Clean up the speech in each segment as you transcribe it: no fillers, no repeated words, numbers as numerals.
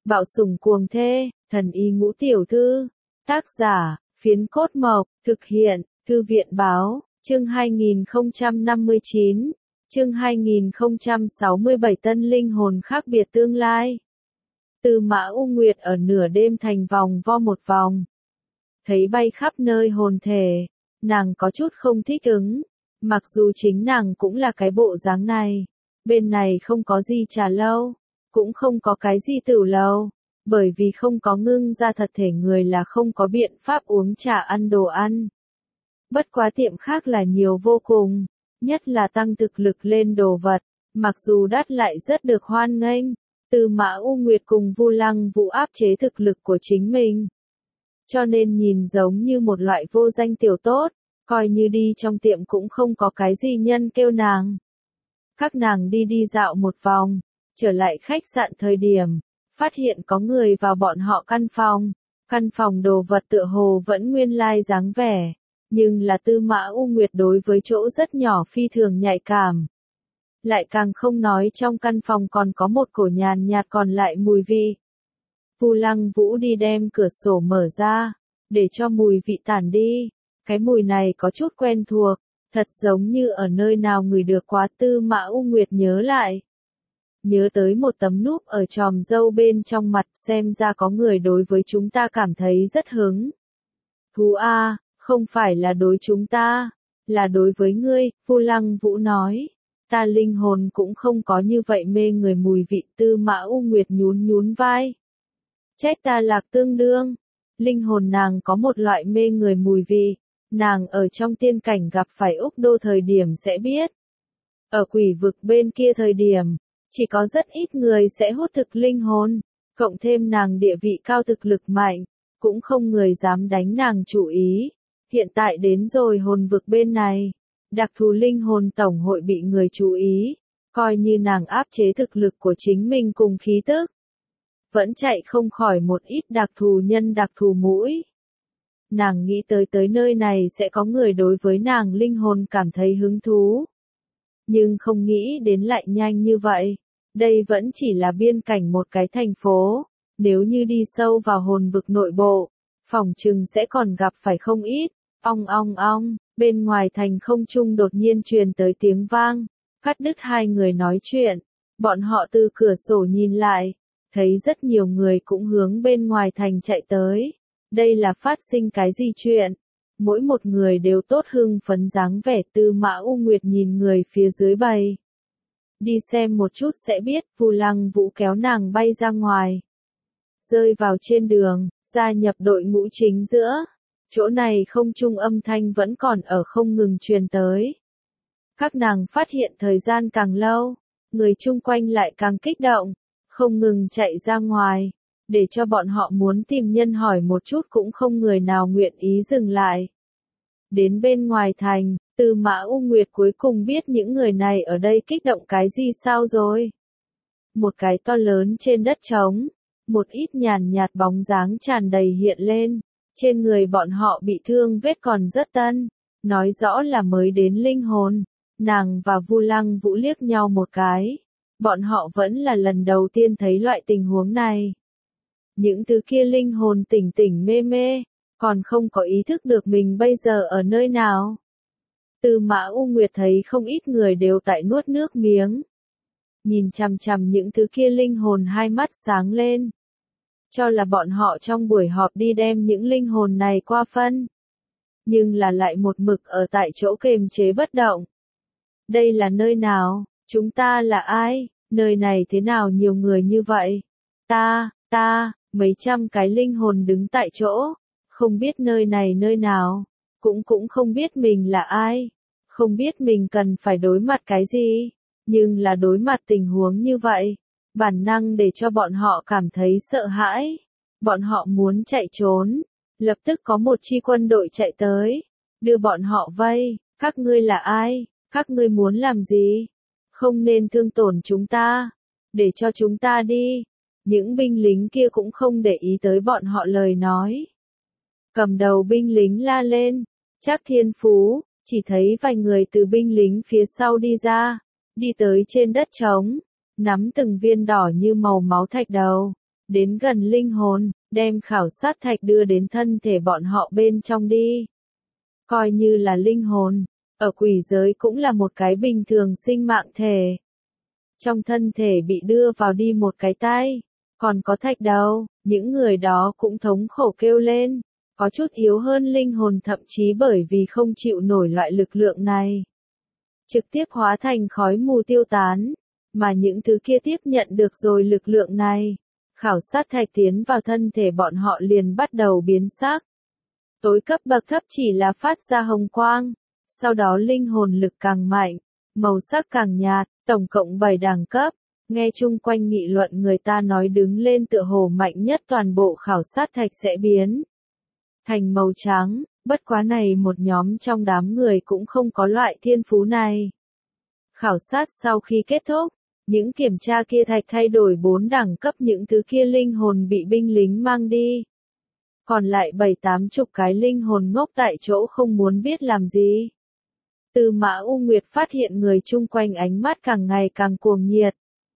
Bạo sủng cuồng thê, thần y ngũ tiểu thư. Tác giả, Phiến Cốt Mộc, thực hiện, Thư viện Báo, chương 2059, chương 2067 Tân linh hồn khác biệt tương lai. Tư Mã U Nguyệt ở nửa đêm thành vòng vo một vòng. Thấy bay khắp nơi hồn thể, nàng có chút không thích ứng, mặc dù chính nàng cũng là cái bộ dáng này. Bên này không có gì trà lâu, cũng không có cái gì tửu lầu, bởi vì không có ngưng ra thật thể người là không có biện pháp uống trà ăn đồ ăn. Bất quá tiệm khác là nhiều vô cùng, nhất là tăng thực lực lên đồ vật, mặc dù đắt lại rất được hoan nghênh. Tư Mã U Nguyệt cùng Vu Lăng Vũ áp chế thực lực của chính mình, cho nên nhìn giống như một loại vô danh tiểu tốt, coi như đi trong tiệm cũng không có cái gì nhân kêu nàng. Các nàng đi dạo một vòng, trở lại khách sạn thời điểm, phát hiện có người vào bọn họ căn phòng đồ vật tựa hồ vẫn nguyên lai dáng vẻ, nhưng là Tư Mã U Nguyệt đối với chỗ rất nhỏ phi thường nhạy cảm. Lại càng không nói trong căn phòng còn có một cổ nhàn nhạt còn lại mùi vị. Vu Lăng Vũ đi đem cửa sổ mở ra, để cho mùi vị tản đi. Cái mùi này có chút quen thuộc, thật giống như ở nơi nào người được quá. Tư Mã U Nguyệt nhớ lại. Nhớ tới một tấm núp ở tròm râu bên trong mặt, xem ra có người đối với chúng ta cảm thấy rất hứng thú a, không phải là đối chúng ta, là đối với ngươi. Vu Lăng Vũ nói. Ta linh hồn cũng không có như vậy mê người mùi vị. Tư Mã U Nguyệt nhún vai. Trách ta lạc tương đương. Linh hồn nàng có một loại mê người mùi vị, nàng ở trong tiên cảnh gặp phải Úc Đô thời điểm sẽ biết. Ở quỷ vực bên kia thời điểm, chỉ có rất ít người sẽ hút thực linh hồn, cộng thêm nàng địa vị cao thực lực mạnh, cũng không người dám đánh nàng chủ ý. Hiện tại đến rồi hồn vực bên này, đặc thù linh hồn tổng hội bị người chú ý, coi như nàng áp chế thực lực của chính mình cùng khí tức, vẫn chạy không khỏi một ít đặc thù nhân đặc thù mũi. Nàng nghĩ tới nơi này sẽ có người đối với nàng linh hồn cảm thấy hứng thú, nhưng không nghĩ đến lại nhanh như vậy. Đây vẫn chỉ là biên cảnh một cái thành phố, nếu như đi sâu vào hồn vực nội bộ, phỏng chừng sẽ còn gặp phải không ít. Ong ong ong, bên ngoài thành không trung đột nhiên truyền tới tiếng vang, cắt đứt hai người nói chuyện. Bọn họ từ cửa sổ nhìn lại, thấy rất nhiều người cũng hướng bên ngoài thành chạy tới. Đây là phát sinh cái gì chuyện? Mỗi một người đều tốt hưng phấn dáng vẻ. Tư Mã U Nguyệt nhìn người phía dưới bầy. Đi xem một chút sẽ biết. Vu Lăng Vũ kéo nàng bay ra ngoài, rơi vào trên đường, gia nhập đội ngũ chính giữa. Chỗ này không trung âm thanh vẫn còn ở không ngừng truyền tới. Các nàng phát hiện thời gian càng lâu, người chung quanh lại càng kích động, không ngừng chạy ra ngoài, để cho bọn họ muốn tìm nhân hỏi một chút cũng không người nào nguyện ý dừng lại. Đến bên ngoài thành, Tư Mã U Nguyệt cuối cùng biết những người này ở đây kích động cái gì sao rồi. Một cái to lớn trên đất trống, một ít nhàn nhạt bóng dáng tràn đầy hiện lên. Trên người bọn họ bị thương vết còn rất tân, nói rõ là mới đến linh hồn. Nàng và Vu Lăng Vũ liếc nhau một cái. Bọn họ vẫn là lần đầu tiên thấy loại tình huống này. Những thứ kia linh hồn tỉnh mê, còn không có ý thức được mình bây giờ ở nơi nào. Tư Mã U Nguyệt thấy không ít người đều tại nuốt nước miếng. Nhìn chằm chằm những thứ kia linh hồn hai mắt sáng lên. Cho là bọn họ trong buổi họp đi đem những linh hồn này qua phân. Nhưng là lại một mực ở tại chỗ kềm chế bất động. Đây là nơi nào? Chúng ta là ai? Nơi này thế nào nhiều người như vậy? Mấy trăm cái linh hồn đứng tại chỗ. Không biết nơi này nơi nào. Cũng không biết mình là ai. Không biết mình cần phải đối mặt cái gì. Nhưng là đối mặt tình huống như vậy. Bản năng để cho bọn họ cảm thấy sợ hãi. Bọn họ muốn chạy trốn. Lập tức có một chi quân đội chạy tới. Đưa bọn họ vây. Các ngươi là ai? Các ngươi muốn làm gì? Không nên thương tổn chúng ta. Để cho chúng ta đi. Những binh lính kia cũng không để ý tới bọn họ lời nói. Cầm đầu binh lính la lên. Trác Thiên Phú. Chỉ thấy vài người từ binh lính phía sau đi ra. Đi tới trên đất trống. Nắm từng viên đỏ như màu máu thạch đầu. đến gần linh hồn, đem khảo sát thạch đưa đến thân thể bọn họ bên trong đi. Coi như là linh hồn, ở quỷ giới cũng là một cái bình thường sinh mạng thể. Trong thân thể bị đưa vào đi một cái tay, còn có thạch đầu, những người đó cũng thống khổ kêu lên, có chút yếu hơn linh hồn thậm chí bởi vì không chịu nổi loại lực lượng này. Trực tiếp hóa thành khói mù tiêu tán, mà những thứ kia tiếp nhận được rồi lực lượng này. Khảo sát thạch tiến vào thân thể bọn họ liền bắt đầu biến sắc. Tối cấp bậc thấp chỉ là phát ra hồng quang, sau đó linh hồn lực càng mạnh, màu sắc càng nhạt, tổng cộng 7 đẳng cấp. Nghe chung quanh nghị luận người ta nói đứng lên tựa hồ mạnh nhất toàn bộ khảo sát thạch sẽ biến thành màu trắng, bất quá này một nhóm trong đám người cũng không có loại thiên phú này. Khảo sát sau khi kết thúc, những kiểm tra kia thạch thay đổi 4 đẳng cấp, những thứ kia linh hồn bị binh lính mang đi. Còn lại 7-80 cái linh hồn ngốc tại chỗ không muốn biết làm gì. Tư Mã U Nguyệt phát hiện người chung quanh ánh mắt càng ngày càng cuồng nhiệt.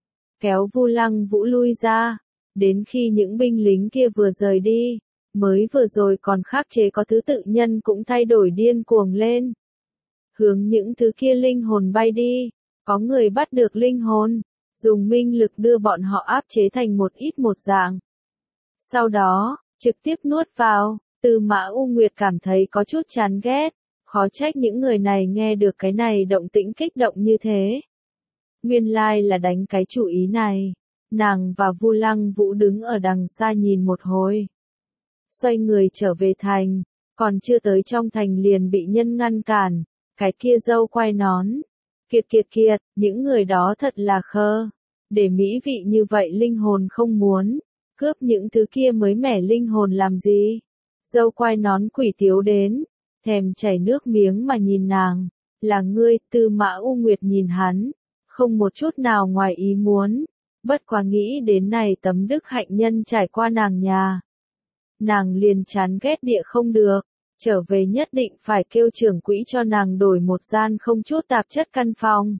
Kéo Vu Lăng Vũ lui ra, đến khi những binh lính kia vừa rời đi, mới vừa rồi còn khắc chế có thứ tự nhân cũng thay đổi điên cuồng lên. Hướng những thứ kia linh hồn bay đi, có người bắt được linh hồn, dùng minh lực đưa bọn họ áp chế thành một ít một dạng. Sau đó, trực tiếp nuốt vào, Tư Mã U Nguyệt cảm thấy có chút chán ghét, khó trách những người này nghe được cái này động tĩnh kích động như thế. Nguyên lai là đánh cái chủ ý này. Nàng và Vu Lăng Vũ đứng ở đằng xa nhìn một hồi. Xoay người trở về thành, còn chưa tới trong thành liền bị nhân ngăn cản, cái kia dâu quai nón. Kiệt, những người đó thật là khờ. Để mỹ vị như vậy linh hồn không muốn, cướp những thứ kia mới mẻ linh hồn làm gì? Dâu quai nón quỷ tiếu đến, thèm chảy nước miếng mà nhìn nàng. Là ngươi, Tư Mã U Nguyệt nhìn hắn, không một chút nào ngoài ý muốn. Bất quá nghĩ đến này tấm đức hạnh nhân trải qua nàng nhà. Nàng liền chán ghét địa không được, trở về nhất định phải kêu trưởng quỹ cho nàng đổi một gian không chút tạp chất căn phòng.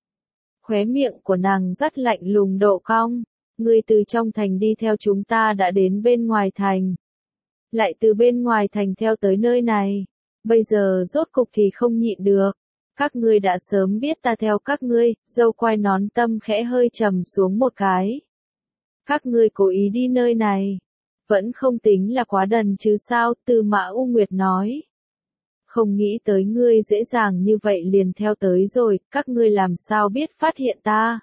Khóe miệng của nàng rất lạnh lùng độ cong, ngươi từ trong thành đi theo chúng ta đã đến bên ngoài thành. Lại từ bên ngoài thành theo tới nơi này, bây giờ rốt cục thì không nhịn được. Các ngươi đã sớm biết ta theo các ngươi, dâu quai nón tâm khẽ hơi trầm xuống một cái. Các ngươi cố ý đi nơi này, vẫn không tính là quá đần chứ sao, Tư Mã U Nguyệt nói. Không nghĩ tới ngươi dễ dàng như vậy liền theo tới rồi, các ngươi làm sao biết phát hiện ta.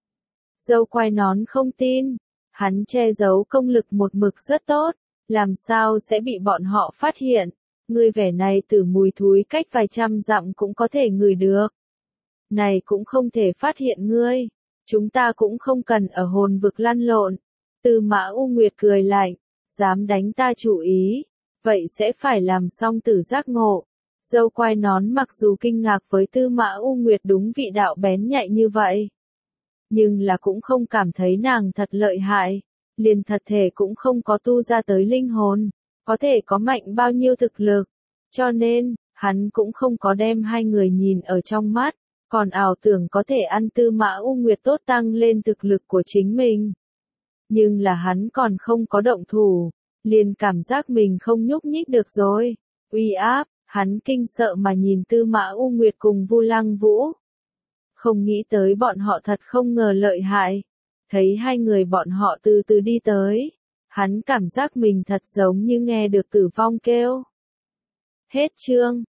Dâu quai nón không tin, hắn che giấu công lực một mực rất tốt, làm sao sẽ bị bọn họ phát hiện. Ngươi vẻ này từ mùi thúi cách vài trăm dặm cũng có thể ngửi được. Này cũng không thể phát hiện ngươi. Chúng ta cũng không cần ở hồn vực lăn lộn. Tư Mã U Nguyệt cười lạnh. Dám đánh ta chủ ý. Vậy sẽ phải làm xong tử giác ngộ. Dâu quai nón mặc dù kinh ngạc với Tư Mã U Nguyệt đúng vị đạo bén nhạy như vậy. Nhưng là cũng không cảm thấy nàng thật lợi hại. Liền thật thể cũng không có tu ra tới linh hồn. Có thể có mạnh bao nhiêu thực lực, cho nên, hắn cũng không có đem hai người nhìn ở trong mắt, còn ảo tưởng có thể ăn Tư Mã U Nguyệt tốt tăng lên thực lực của chính mình. Nhưng là hắn còn không có động thủ, liền cảm giác mình không nhúc nhích được rồi, uy áp, hắn kinh sợ mà nhìn Tư Mã U Nguyệt cùng Vu Lăng Vũ. Không nghĩ tới bọn họ thật không ngờ lợi hại, thấy hai người bọn họ từ từ đi tới. Hắn cảm giác mình thật giống như nghe được tử vong kêu. Hết chương.